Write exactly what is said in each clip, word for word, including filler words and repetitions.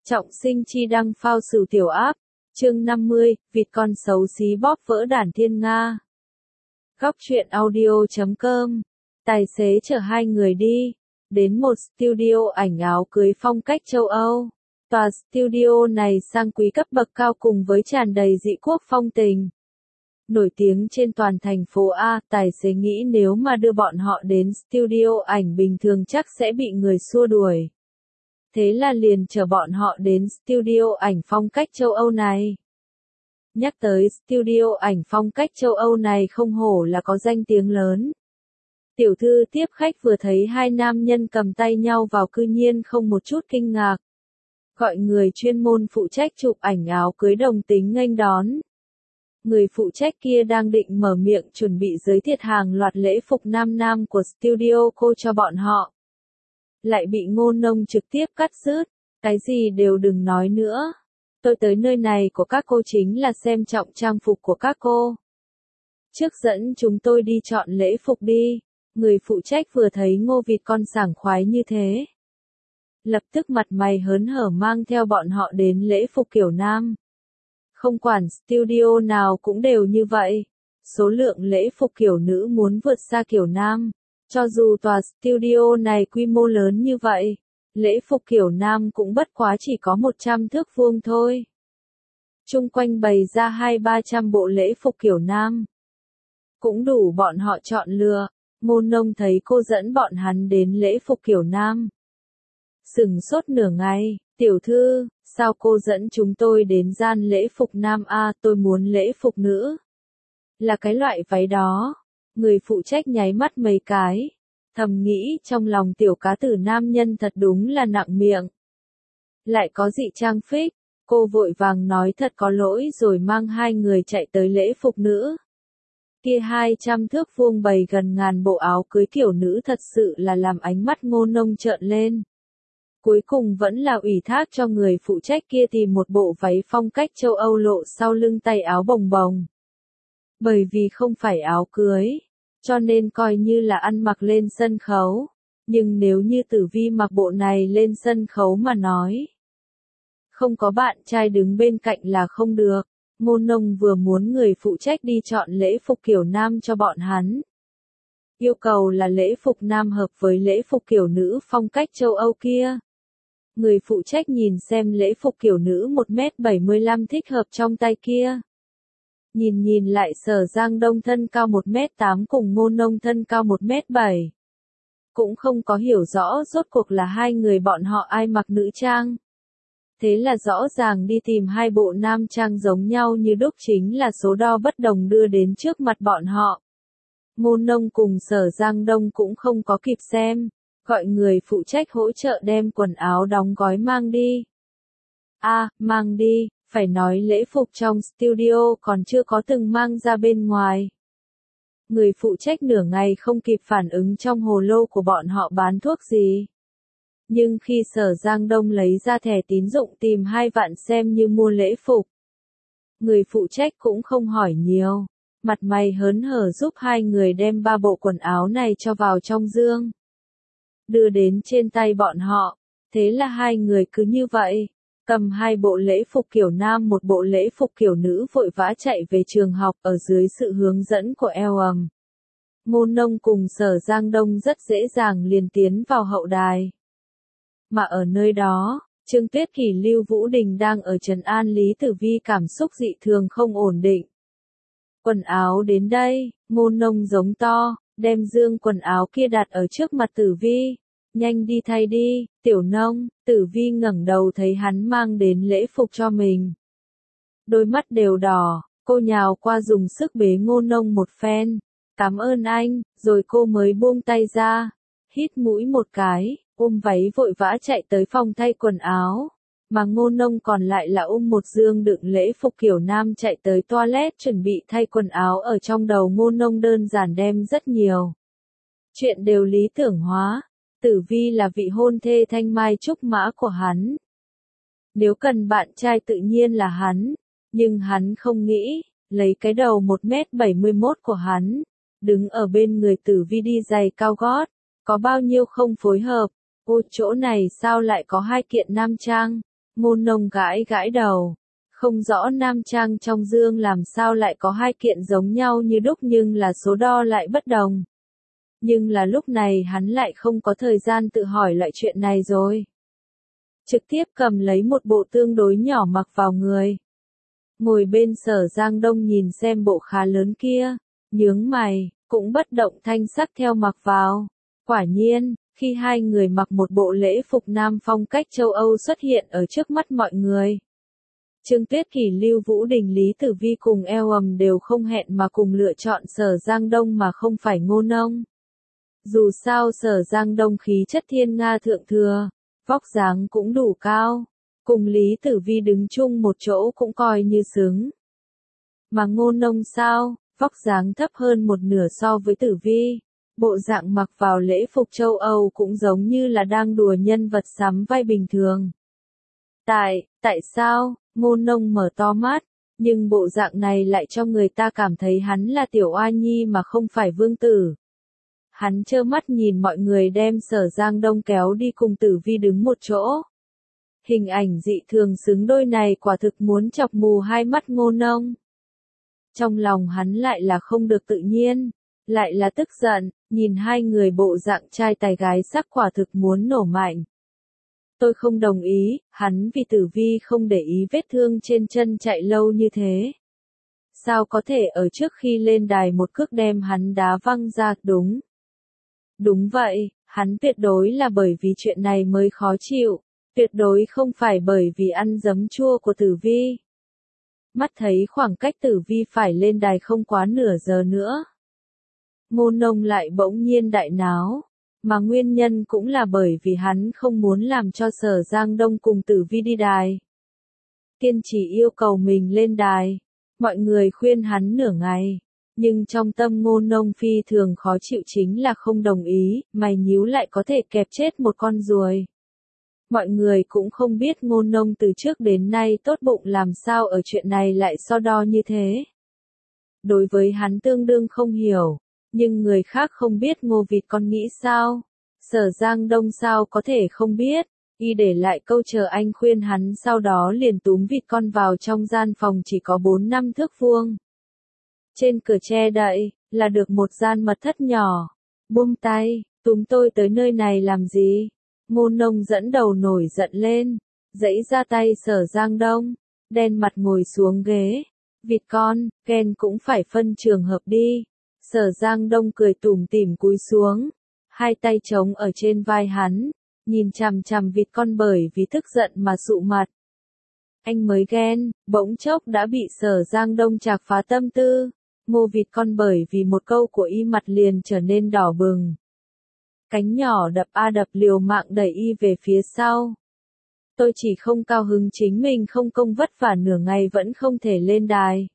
Trọng Sinh chi đăng phao sửu tiểu áp, chương năm mươi, vịt con xấu xí bóp vỡ đàn thiên nga. Góc truyện audio chấm com, tài xế chở hai người đi, đến một studio ảnh áo cưới phong cách châu Âu. Tòa studio này sang quý cấp bậc cao cùng với tràn đầy dị quốc phong tình. Nổi tiếng trên toàn thành phố A, tài xế nghĩ nếu mà đưa bọn họ đến studio ảnh bình thường chắc sẽ bị người xua đuổi. Thế là liền chở bọn họ đến studio ảnh phong cách châu Âu này. Nhắc tới studio ảnh phong cách châu Âu này không hổ là có danh tiếng lớn. Tiểu thư tiếp khách vừa thấy hai nam nhân cầm tay nhau vào cư nhiên không một chút kinh ngạc. Gọi người chuyên môn phụ trách chụp ảnh áo cưới đồng tính nghênh đón. Người phụ trách kia đang định mở miệng chuẩn bị giới thiệu hàng loạt lễ phục nam nam của studio cô cho bọn họ. Lại bị Ngô Nông trực tiếp cắt dứt, cái gì đều đừng nói nữa. Tôi tới nơi này của các cô chính là xem trọng trang phục của các cô. Trước dẫn chúng tôi đi chọn lễ phục đi, người phụ trách vừa thấy Ngô vịt con sảng khoái như thế. Lập tức mặt mày hớn hở mang theo bọn họ đến lễ phục kiểu nam. Không quản studio nào cũng đều như vậy, số lượng lễ phục kiểu nữ muốn vượt xa kiểu nam. Cho dù tòa studio này quy mô lớn như vậy, lễ phục kiểu nam cũng bất quá chỉ có một trăm thước vuông thôi. Chung quanh bày ra hai ba trăm bộ lễ phục kiểu nam. Cũng đủ bọn họ chọn lựa. Ngô Nông thấy cô dẫn bọn hắn đến lễ phục kiểu nam. Sửng sốt nửa ngày, tiểu thư, sao cô dẫn chúng tôi đến gian lễ phục nam a, tôi muốn lễ phục nữ. Là cái loại váy đó. Người phụ trách nháy mắt mấy cái, thầm nghĩ trong lòng tiểu cá tử nam nhân thật đúng là nặng miệng. Lại có dị trang phích, cô vội vàng nói thật có lỗi rồi mang hai người chạy tới lễ phục nữ. Kia hai trăm thước vuông bày gần ngàn bộ áo cưới kiểu nữ thật sự là làm ánh mắt Ngô Nông trợn lên. Cuối cùng vẫn là ủy thác cho người phụ trách kia tìm một bộ váy phong cách châu Âu lộ sau lưng tay áo bồng bồng. Bởi vì không phải áo cưới, cho nên coi như là ăn mặc lên sân khấu. Nhưng nếu như Tử Vi mặc bộ này lên sân khấu mà nói, không có bạn trai đứng bên cạnh là không được. Ngô Nông vừa muốn người phụ trách đi chọn lễ phục kiểu nam cho bọn hắn. Yêu cầu là lễ phục nam hợp với lễ phục kiểu nữ phong cách châu Âu kia. Người phụ trách nhìn xem lễ phục kiểu nữ một mét bảy mươi lăm thích hợp trong tay kia. Nhìn nhìn lại Sở Giang Đông thân cao một mét tám cùng Ngô Nông thân cao một mét bảy. Cũng không có hiểu rõ rốt cuộc là hai người bọn họ ai mặc nữ trang. Thế là rõ ràng đi tìm hai bộ nam trang giống nhau như đúc chính là số đo bất đồng đưa đến trước mặt bọn họ. Ngô Nông cùng Sở Giang Đông cũng không có kịp xem, gọi người phụ trách hỗ trợ đem quần áo đóng gói mang đi. A, à, mang đi. Phải nói lễ phục trong studio còn chưa có từng mang ra bên ngoài. Người phụ trách nửa ngày không kịp phản ứng trong hồ lô của bọn họ bán thuốc gì. Nhưng khi Sở Giang Đông lấy ra thẻ tín dụng tìm hai vạn xem như mua lễ phục. Người phụ trách cũng không hỏi nhiều. Mặt mày hớn hở giúp hai người đem ba bộ quần áo này cho vào trong dương. Đưa đến trên tay bọn họ. Thế là hai người cứ như vậy. Cầm hai bộ lễ phục kiểu nam một bộ lễ phục kiểu nữ vội vã chạy về trường học ở dưới sự hướng dẫn của eo ầm. Ngô Nông cùng Sở Giang Đông rất dễ dàng liền tiến vào hậu đài. Mà ở nơi đó, Trương Tuyết Kỳ Lưu Vũ Đình đang ở trấn an Lý Tử Vi cảm xúc dị thường không ổn định. Quần áo đến đây, Ngô Nông giống to, đem dương quần áo kia đặt ở trước mặt Tử Vi. Nhanh đi thay đi, Tiểu Nông. Tử Vi ngẩng đầu thấy hắn mang đến lễ phục cho mình. Đôi mắt đều đỏ, cô nhào qua dùng sức bế Ngô Nông một phen. Cảm ơn anh, rồi cô mới buông tay ra. Hít mũi một cái, ôm váy vội vã chạy tới phòng thay quần áo. Mà Ngô Nông còn lại là ôm một dương đựng lễ phục kiểu nam chạy tới toilet chuẩn bị thay quần áo. Ở trong đầu Ngô Nông đơn giản đem rất nhiều chuyện đều lý tưởng hóa. Tử Vi là vị hôn thê thanh mai trúc mã của hắn. Nếu cần bạn trai tự nhiên là hắn, nhưng hắn không nghĩ, lấy cái đầu một mét bảy mươi mốt của hắn, đứng ở bên người Tử Vi đi giày cao gót, có bao nhiêu không phối hợp. Ô, chỗ này sao lại có hai kiện nam trang, Ngô Nông gãi gãi đầu. Không rõ nam trang trong dương làm sao lại có hai kiện giống nhau như đúc nhưng là số đo lại bất đồng. Nhưng là lúc này hắn lại không có thời gian tự hỏi loại chuyện này rồi. Trực tiếp cầm lấy một bộ tương đối nhỏ mặc vào người. Ngồi bên Sở Giang Đông nhìn xem bộ khá lớn kia, nhướng mày, cũng bất động thanh sắc theo mặc vào. Quả nhiên, khi hai người mặc một bộ lễ phục nam phong cách châu Âu xuất hiện ở trước mắt mọi người. Trương Tuyết Kỳ, Lưu Vũ Đình, Lý Tử Vi cùng eo ầm đều không hẹn mà cùng lựa chọn Sở Giang Đông mà không phải Ngô Nông. Dù sao Sở Giang Đông khí chất thiên nga thượng thừa, vóc dáng cũng đủ cao, cùng Lý Tử Vi đứng chung một chỗ cũng coi như xứng. Mà Ngô Nông sao, vóc dáng thấp hơn một nửa so với Tử Vi, bộ dạng mặc vào lễ phục châu Âu cũng giống như là đang đùa nhân vật sắm vai bình thường. Tại, tại sao, Ngô Nông mở to mắt, nhưng bộ dạng này lại cho người ta cảm thấy hắn là tiểu oa nhi mà không phải vương tử. Hắn trơ mắt nhìn mọi người đem Sở Giang Đông kéo đi cùng Tử Vi đứng một chỗ. Hình ảnh dị thường xứng đôi này quả thực muốn chọc mù hai mắt Ngô Nông. Trong lòng hắn lại là không được tự nhiên, lại là tức giận, nhìn hai người bộ dạng trai tài gái sắc quả thực muốn nổ mạnh. Tôi không đồng ý, hắn vì Tử Vi không để ý vết thương trên chân chạy lâu như thế. Sao có thể ở trước khi lên đài một cước đem hắn đá văng ra, đúng? Đúng vậy, hắn tuyệt đối là bởi vì chuyện này mới khó chịu, tuyệt đối không phải bởi vì ăn giấm chua của Tử Vi. Mắt thấy khoảng cách Tử Vi phải lên đài không quá nửa giờ nữa. Ngô Nông lại bỗng nhiên đại náo, mà nguyên nhân cũng là bởi vì hắn không muốn làm cho Sở Giang Đông cùng Tử Vi đi đài. Kiên trì yêu cầu mình lên đài, mọi người khuyên hắn nửa ngày. Nhưng trong tâm Ngô Nông phi thường khó chịu chính là không đồng ý, mày nhíu lại có thể kẹp chết một con ruồi. Mọi người cũng không biết Ngô Nông từ trước đến nay tốt bụng làm sao ở chuyện này lại so đo như thế. Đối với hắn tương đương không hiểu, nhưng người khác không biết Ngô Vịt Con nghĩ sao. Sở Giang Đông sao có thể không biết, y để lại câu chờ anh khuyên hắn sau đó liền túm Vịt Con vào trong gian phòng chỉ có bốn năm thước vuông. Trên cửa che đậy, là được một gian mật thất nhỏ. Buông tay, túm tôi tới nơi này làm gì? Ngô Nông dẫn đầu nổi giận lên, giãy ra tay Sở Giang Đông, đen mặt ngồi xuống ghế. Vịt Con, Ken cũng phải phân trường hợp đi. Sở Giang Đông cười tủm tỉm cúi xuống, hai tay trống ở trên vai hắn, nhìn chằm chằm Vịt Con bởi vì tức giận mà sụ mặt. Anh mới ghen, bỗng chốc đã bị Sở Giang Đông chạc phá tâm tư. Ngô Vịt Con bởi vì một câu của y mặt liền trở nên đỏ bừng. Cánh nhỏ đập a đập liều mạng đẩy y về phía sau. Tôi chỉ không cao hứng chính mình không công vất vả nửa ngày vẫn không thể lên đài.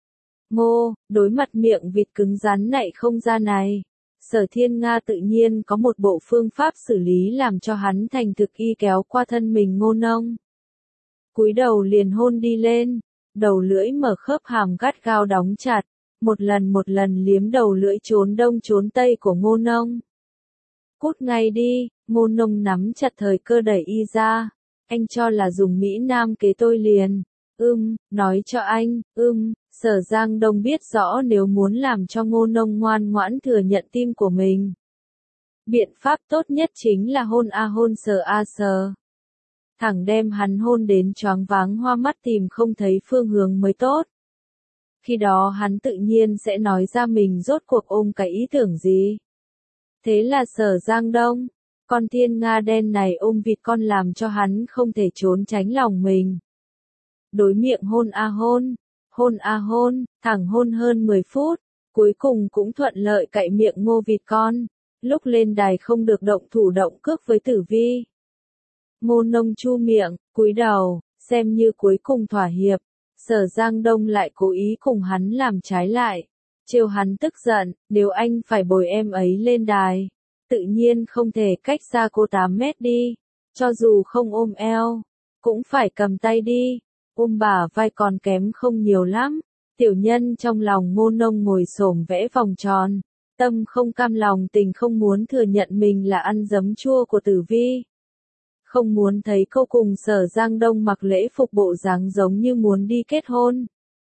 Ngô, đối mặt miệng vịt cứng rắn nạy không ra này. Sở Thiên Nga tự nhiên có một bộ phương pháp xử lý làm cho hắn thành thực y kéo qua thân mình Ngô Nông. Cúi đầu liền hôn đi lên, đầu lưỡi mở khớp hàm gắt gao đóng chặt. Một lần một lần liếm đầu lưỡi trốn đông trốn tây của Ngô Nông. Cút ngay đi, Ngô Nông nắm chặt thời cơ đẩy y ra. Anh cho là dùng Mỹ Nam kế tôi liền. Ưm, nói cho anh, ưm, Sở Giang Đông biết rõ nếu muốn làm cho Ngô Nông ngoan ngoãn thừa nhận tim của mình. Biện pháp tốt nhất chính là hôn a hôn sờ a sờ. Thẳng đem hắn hôn đến choáng váng hoa mắt tìm không thấy phương hướng mới tốt. Khi đó hắn tự nhiên sẽ nói ra mình rốt cuộc ôm cái ý tưởng gì. Thế là Sở Giang Đông, con thiên nga đen này ôm Vịt Con làm cho hắn không thể trốn tránh lòng mình. Đối miệng hôn a hôn, hôn a hôn, thẳng hôn hơn mười phút, cuối cùng cũng thuận lợi cạy miệng Ngô Vịt Con. Lúc lên đài không được động thủ động cước với Tử Vi. Ngô Nông chu miệng, cúi đầu, xem như cuối cùng thỏa hiệp. Sở Giang Đông lại cố ý cùng hắn làm trái lại, trêu hắn tức giận, nếu anh phải bồi em ấy lên đài, tự nhiên không thể cách xa cô tám mét đi, cho dù không ôm eo, cũng phải cầm tay đi, ôm bả vai còn kém không nhiều lắm. Tiểu nhân trong lòng Ngô Nông ngồi xổm vẽ vòng tròn, tâm không cam lòng tình không muốn thừa nhận mình là ăn giấm chua của Tử Vi. Không muốn thấy cô cùng Sở Giang Đông mặc lễ phục bộ dáng giống như muốn đi kết hôn.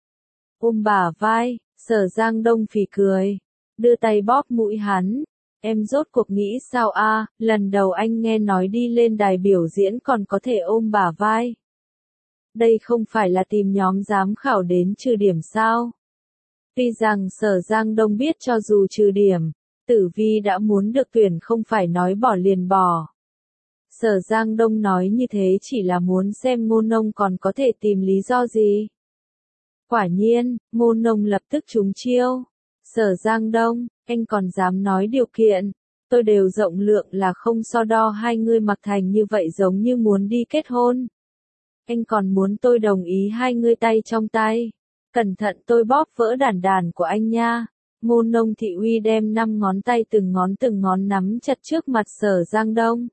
Ôm bả vai, Sở Giang Đông phì cười, đưa tay bóp mũi hắn. Em rốt cuộc nghĩ sao a? Lần đầu anh nghe nói đi lên đài biểu diễn còn có thể ôm bả vai. Đây không phải là tìm nhóm giám khảo đến trừ điểm sao? Tuy rằng Sở Giang Đông biết cho dù trừ điểm, Tử Vi đã muốn được tuyển không phải nói bỏ liền bỏ. Sở Giang Đông nói như thế chỉ là muốn xem Ngô Nông còn có thể tìm lý do gì. Quả nhiên, Ngô Nông lập tức trúng chiêu. Sở Giang Đông, anh còn dám nói điều kiện, tôi đều rộng lượng là không so đo hai người mặc thành như vậy giống như muốn đi kết hôn. Anh còn muốn tôi đồng ý hai người tay trong tay. Cẩn thận tôi bóp vỡ đàn đàn của anh nha. Ngô Nông Thị Uy đem năm ngón tay từng ngón từng ngón nắm chặt trước mặt Sở Giang Đông.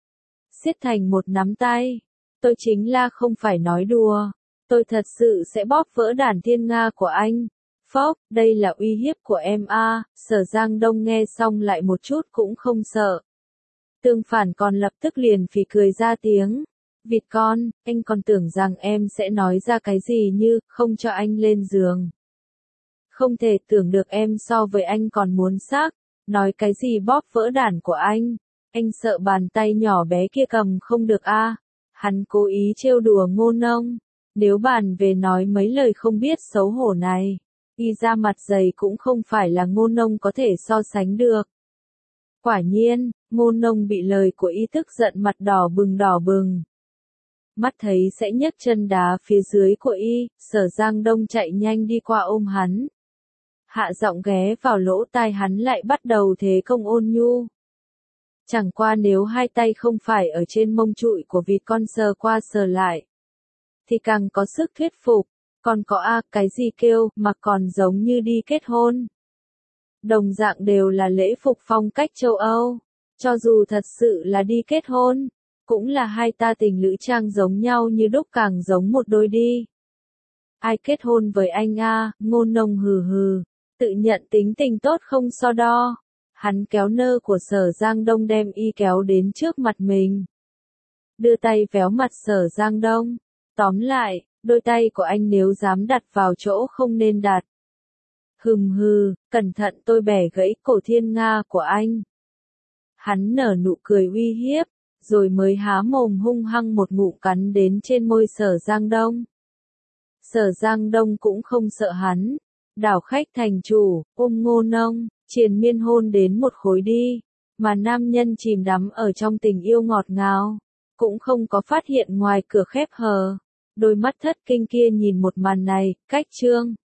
Siết thành một nắm tay. Tôi chính là không phải nói đùa. Tôi thật sự sẽ bóp vỡ đàn thiên nga của anh. Phốc, đây là uy hiếp của em a. Sở Giang Đông nghe xong lại một chút cũng không sợ. Tương phản còn lập tức liền phì cười ra tiếng. Vịt con, anh còn tưởng rằng em sẽ nói ra cái gì như, không cho anh lên giường. Không thể tưởng được em so với anh còn muốn xác, nói cái gì bóp vỡ đàn của anh. Anh sợ bàn tay nhỏ bé kia cầm không được a. Hắn cố ý trêu đùa Ngô Nông. Nếu bàn về nói mấy lời không biết xấu hổ này, y ra mặt dày cũng không phải là Ngô Nông có thể so sánh được. Quả nhiên, Ngô Nông bị lời của y tức giận mặt đỏ bừng đỏ bừng. Mắt thấy sẽ nhấc chân đá phía dưới của y, Sở Giang Đông chạy nhanh đi qua ôm hắn. Hạ giọng ghé vào lỗ tai hắn lại bắt đầu thế công ôn nhu. Chẳng qua nếu hai tay không phải ở trên mông trụi của vịt con sờ qua sờ lại, thì càng có sức thuyết phục. Còn có a, cái gì kêu mà còn giống như đi kết hôn. Đồng dạng đều là lễ phục phong cách châu Âu. Cho dù thật sự là đi kết hôn, cũng là hai ta tình lữ trang giống nhau như đúc càng giống một đôi đi. Ai kết hôn với anh a? Ngô Nông hừ hừ, tự nhận tính tình tốt không so đo. Hắn kéo nơ của Sở Giang Đông đem y kéo đến trước mặt mình. Đưa tay véo mặt Sở Giang Đông. Tóm lại, đôi tay của anh nếu dám đặt vào chỗ không nên đặt. Hừm hừ, cẩn thận tôi bẻ gãy cổ thiên nga của anh. Hắn nở nụ cười uy hiếp, rồi mới há mồm hung hăng một ngụm cắn đến trên môi Sở Giang Đông. Sở Giang Đông cũng không sợ hắn, đảo khách thành chủ, ôm Ngô Nông, triền miên hôn đến một khối đi, mà nam nhân chìm đắm ở trong tình yêu ngọt ngào, cũng không có phát hiện ngoài cửa khép hờ. Đôi mắt thất kinh kia nhìn một màn này, cách trương.